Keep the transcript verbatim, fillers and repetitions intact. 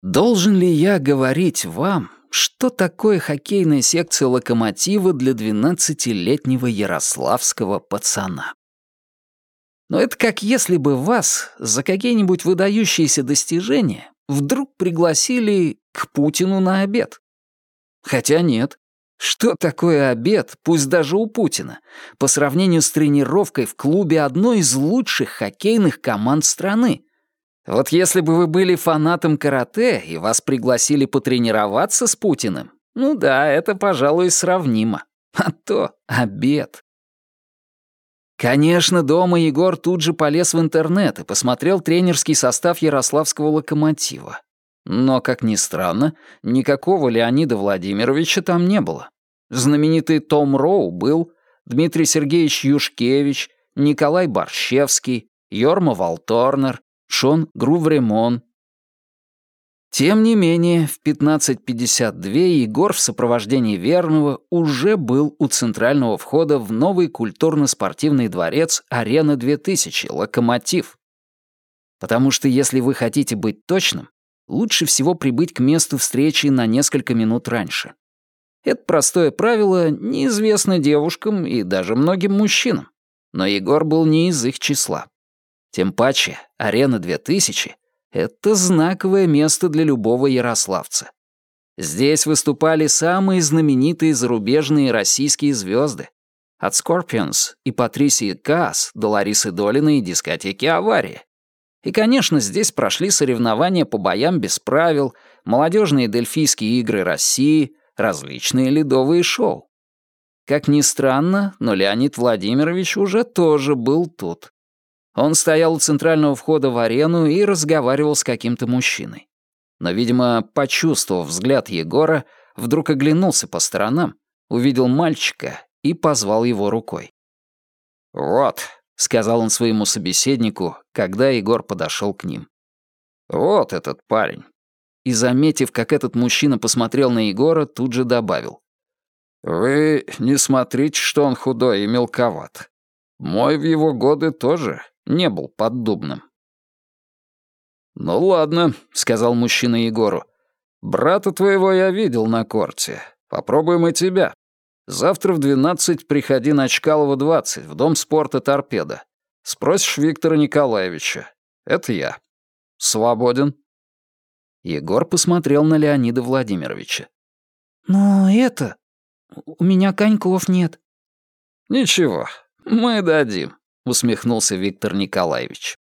Должен ли я говорить вам, что такое хоккейная секция «Локомотива» для двенадцатилетнего ярославского пацана? Но это как если бы вас за какие-нибудь выдающиеся достижения вдруг пригласили к Путину на обед. Хотя нет. Что такое обед, пусть даже у Путина, по сравнению с тренировкой в клубе одной из лучших хоккейных команд страны? Вот если бы вы были фанатом карате и вас пригласили потренироваться с Путиным, ну да, это, пожалуй, сравнимо. А то обед. Конечно, дома Егор тут же полез в интернет и посмотрел тренерский состав ярославского «Локомотива». Но, как ни странно, никакого Леонида Владимировича там не было. Знаменитый Том Роу был, Дмитрий Сергеевич Юшкевич, Николай Борщевский, Йорма Валторнер, Шон Грувремон. Тем не менее, в пятнадцать пятьдесят два Егор в сопровождении Верного уже был у центрального входа в новый культурно-спортивный дворец «Арена-две тысячи» «Локомотив». Потому что если вы хотите быть точным, лучше всего прибыть к месту встречи на несколько минут раньше. Это простое правило неизвестно девушкам и даже многим мужчинам, но Егор был не из их числа. Тем паче «Арена-две тысячи» — это знаковое место для любого ярославца. Здесь выступали самые знаменитые зарубежные и российские звезды. От Scorpions и Патрисии Каас до Ларисы Долиной и дискотеки «Авария». И, конечно, здесь прошли соревнования по боям без правил, молодежные дельфийские игры России, различные ледовые шоу. Как ни странно, но Леонид Владимирович уже тоже был тут. Он стоял у центрального входа в арену и разговаривал с каким-то мужчиной. Но, видимо, почувствовав взгляд Егора, вдруг оглянулся по сторонам, увидел мальчика и позвал его рукой. «Вот», — сказал он своему собеседнику, когда Егор подошел к ним. «Вот этот парень». И, заметив, как этот мужчина посмотрел на Егора, тут же добавил. «Вы не смотрите, что он худой и мелковат. Мой в его годы тоже не был поддубным». «Ну ладно», — сказал мужчина Егору. «Брата твоего я видел на корте. Попробуем и тебя. Завтра в двенадцать приходи на Чкалова, двадцать, в Дом спорта «Торпеда». Спросишь Виктора Николаевича. Это я. Свободен?» Егор посмотрел на Леонида Владимировича. «Но это... у меня коньков нет». «Ничего, мы дадим», — усмехнулся Виктор Николаевич.